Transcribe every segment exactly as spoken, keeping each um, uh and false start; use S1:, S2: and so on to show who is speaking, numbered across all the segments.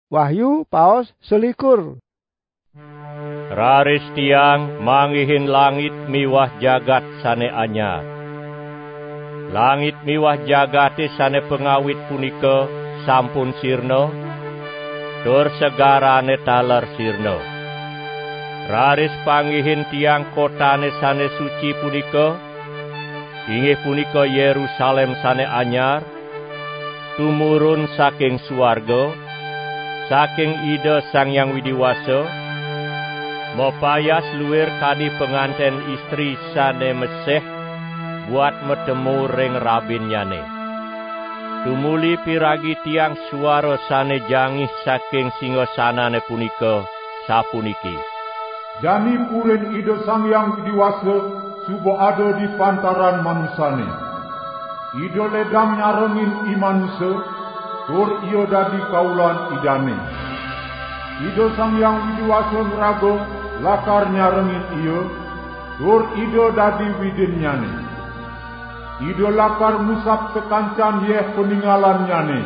S1: Wahyu paos selikur.
S2: Raris tiang manggihin langit miwah jagat sane anyar. Langit miwah jagate sane pengawit punika sampun sirna, tur segarane taler sirna. Raris panggihin tiang kotane sane suci punika, inggih punika Yerusalem sane anyar, tumurun saking suwarga, saking Ida Sang Hyang Widiwasa, mopayas luwir kadi penganten istri sane meseh buat metemu ring rabinnyane. Tumuli piragi tiang suara sane jangih saking singgasanane punika sapuniki.
S3: Jani purin Ida Sang Hyang Widiwasa subo ada di pantaran manusane. Ida ledang nyarengin imanuse, tur iyo dadi kaulan idane. Ida Sang Hyang Widiwasa ngeraga lakar nyarengin iyo, tur Ida dadi widinnyane. Ida lakar musap tekancan yeh peninggalan nyane.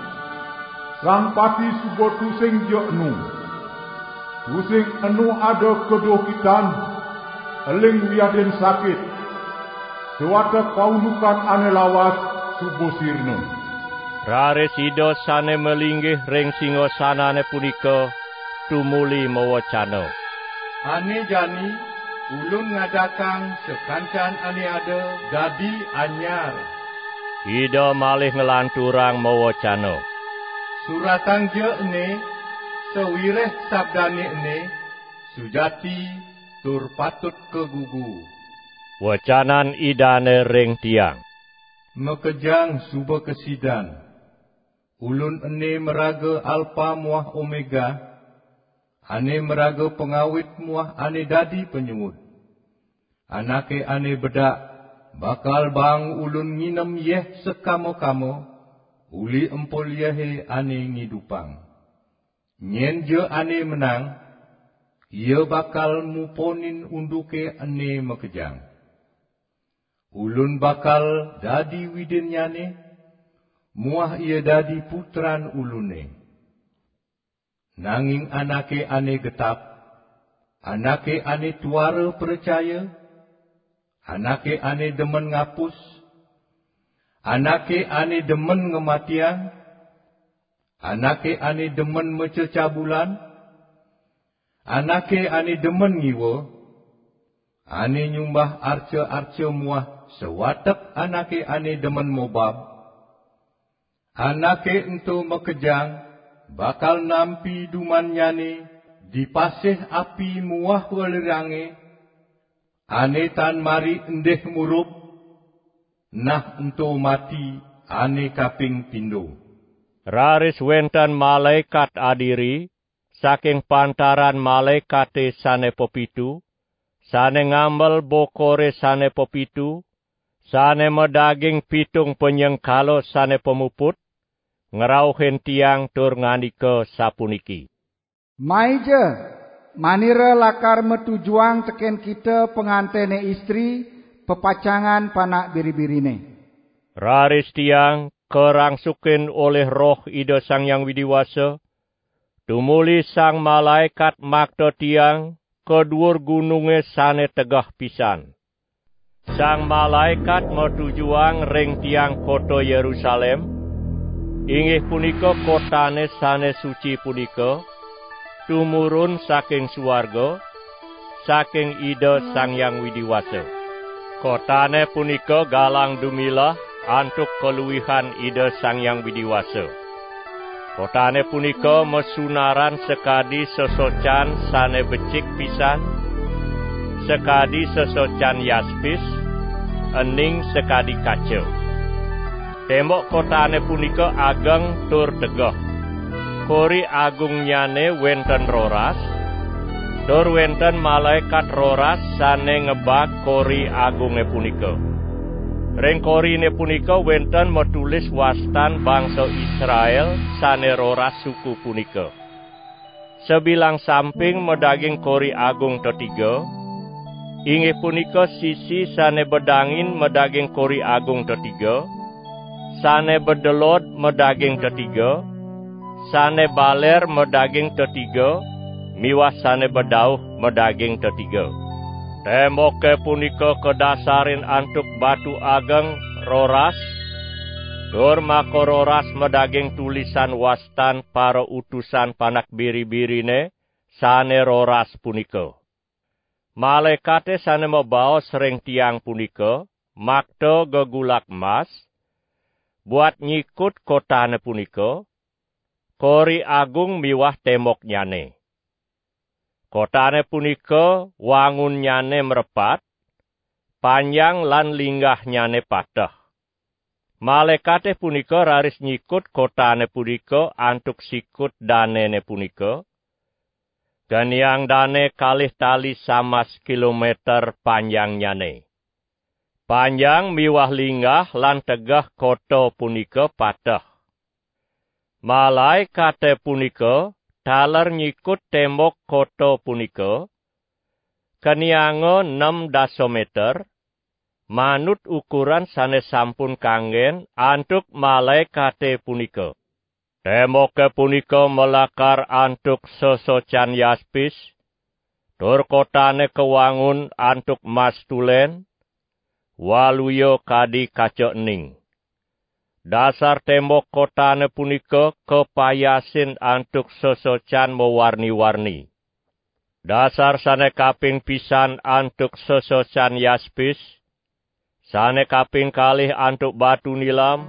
S3: Sang pati subo tusing jo enu. Tusing enu ada kedokitan, eling wiaden sakit. Sewata paunukan ane lawas subo sirna.
S2: Raris Ida sane melinggih ring singgasanane punika tumuli mawacana.
S4: Ane jani ulun ngadakang sekancan ane ada dadi anyar.
S2: Ida malih ngelanturang mawacana.
S4: Suratang je ene, sewireh sabdane ene, sujati tur patut kegugu.
S2: Wacanan idane ring tiang.
S4: Mekejang suba kesidan. Ulun ene meraga alpa muah omega. Ane meraga pengawit muah ane dadi penyuwud. Anake ane bedak, bakal bang ulun nginem yeh sekamo-kamo, uli empol yehe ane ngidupang. Nyen je ane menang, ia bakal muponin unduke ane mekejang. Ulun bakal dadi widinnyane, muah ia dadi putran ulune. Nanging anake ane getap, anake ane tuara percaya, anake ane demen ngapus, anake ane demen ngematian, anake ane demen mececabulan, anake ane demen ngiwa, ane nyumbah arca-arca muah sewatek anake ane demen mobab, anake ento mekejang, bakal nampi dumannyane dipasih api muah welirange, ane tan mari endeh murub, nah ento mati ane kaping pindo.
S2: Raris wenten malaikat adiri, saking pantaran malaikate sane pepitu, sane ngambel bokore sane pepitu, sane medaging pitung penyengkalo sane pemuput, ngerauhin tiang tur ngandika sapuniki.
S1: Maija, manira lakar metujuang teken kita pengantene istri, pepacangan panak biri-birine.
S2: Raris tiang kerangsukin oleh roh Ida Sang Hyang Widiwasa, tumuli sang malaikat makta tiang kedua gununge sane tegah pisan. Sang malaikat metujuang ring tiang kota Yerusalem, inggih punika kotane sane suci punika, tumurun saking suwarga, saking Ida Sang Hyang Widiwasa. Kotane punika galang dumilah antuk keluwihan Ida Sang Hyang Widiwasa. Kotane punika mesunaran sekadi sesocan sane becik pisan, sekadi sesocan yaspis, ening sekadi kaca. Tembok kotane punika ageng tur tegah. Kori agungnyane wenten roras, tur wenten malaikat roras sane ngebak kori agunge punika. Ring korine punika wenten metulis wastan bangsa Israel sane roras suku punika. Sebilang samping medaging kori agung tetiga, inggih punika sisi sane bedangin medaging kori agung tetiga, sane bedelot medaging tetiga, sane baler medaging tetiga, miwah sane bedauh medaging tetiga. Temoke punika kedasarin antuk batu ageng roras, dur maka roras medaging tulisan wastan para utusan panak biri-birine sane roras punika. Malaikate sane membaos ring tiang punika, makta gegulak mas, buat nyikut kotane punika, kori agung miwah temok nyane. Kotane punika wangun nyane merepat, panjang lan linggah nyane patah. Malaikate punika raris nyikut kotane punika antuk sikut danene punika, ganiang dane kalih tali samas kilometer panjang nyane. Panjang miwah linggah lan tegah kota punika patah. Malaikate punika taler nyikut tembok kota punika, kaniango enam dasometer, manut ukuran sane sampun kanggen antuk malaikate punika. Temoke punika melakar antuk sosocan yaspis, tur kotane kewangun antuk mas tulen, waluyo kadi kaca ening. Dasar tembok kotane punika kepayasin antuk sosocan mewarni-warni. Dasar sane kaping pisan antuk sosocan yaspis, sane kaping kalih antuk batu nilam,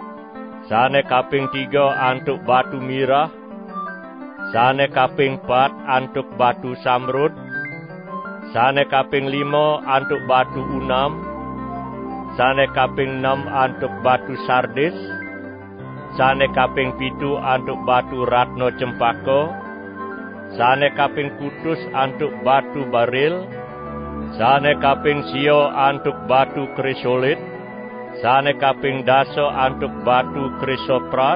S2: sane kaping tiga antuk batu mirah, sane kaping pat antuk batu samrud, sane kaping lima antuk batu unam, sane kaping enam antuk batu sardis, sane kaping pitu antuk batu ratno cempaka, sane kaping kutus antuk batu baril, sane kaping sio antuk batu krisolit, sane kaping daso antuk batu krisopras,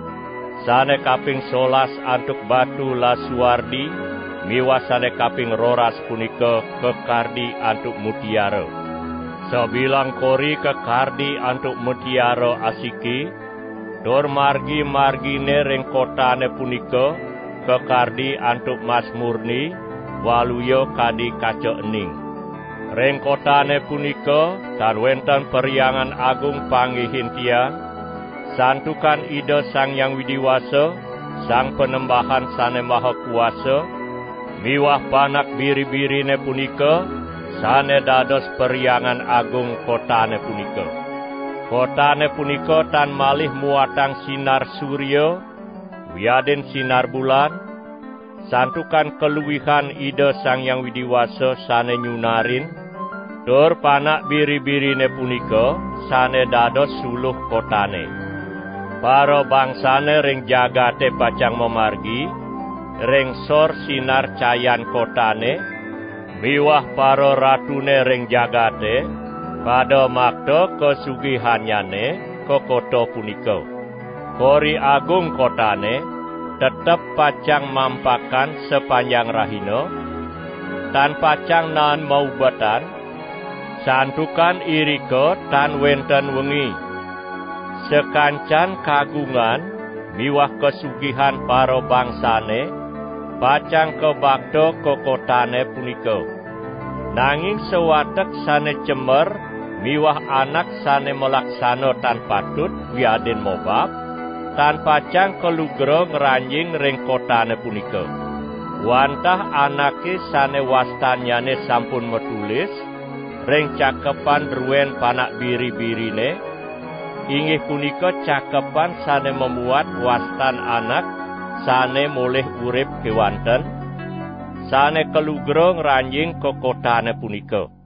S2: sane kaping solas antuk batu lasuardi, miwah sane kaping roras punika kekardi antuk mutiara. Sebilang kori kekardi antuk mutiara asiki, dor margi-margine ring kotane punika kekardi antuk mas murni, waluyo kadi kaca ening. Ring kotane punika tan wenten periangan agung panggihin tiang, santukan ida Sang Yang Widiwasa, Sang Penembahan sane maha kuasa, miwah panak biri-birine punika, sane dados periangan agung kotane punika. Kotane punika tan malih muatang sinar surya, wiaden sinar bulan, santukan keluwihan ida Sang Yang Widiwasa sane nyunarin, dur panak biri-birine punika sane dados suluh kotane. Para bangsane ring jagate pacang memargi, ring sor sinar cayan kotane, miwah para ratune ring jagate, pada makta kesugihanyane ke kota punika. Kori agung kotane, tetep pacang mampakan sepanjang rahina, tan pacang nan maubatan, santukan irika tan wenten wengi. Sekancan kagungan, miwah kesugihan para bangsane, pacang kebakta ke kotane punika. Nanging sewatek sane cemer, miwah anak sane melaksana tan patut wiaden mobab, tan pacang kelugra ngranjing ring kotane punika. Wantah anake sane wastanyane sampun metulis, ring cakepan druen panak biri-birine, inggih punika cakepan sane memuat wastan anak sane moleh urip kewanten, sane kelugra ngranjing ke kotane punika.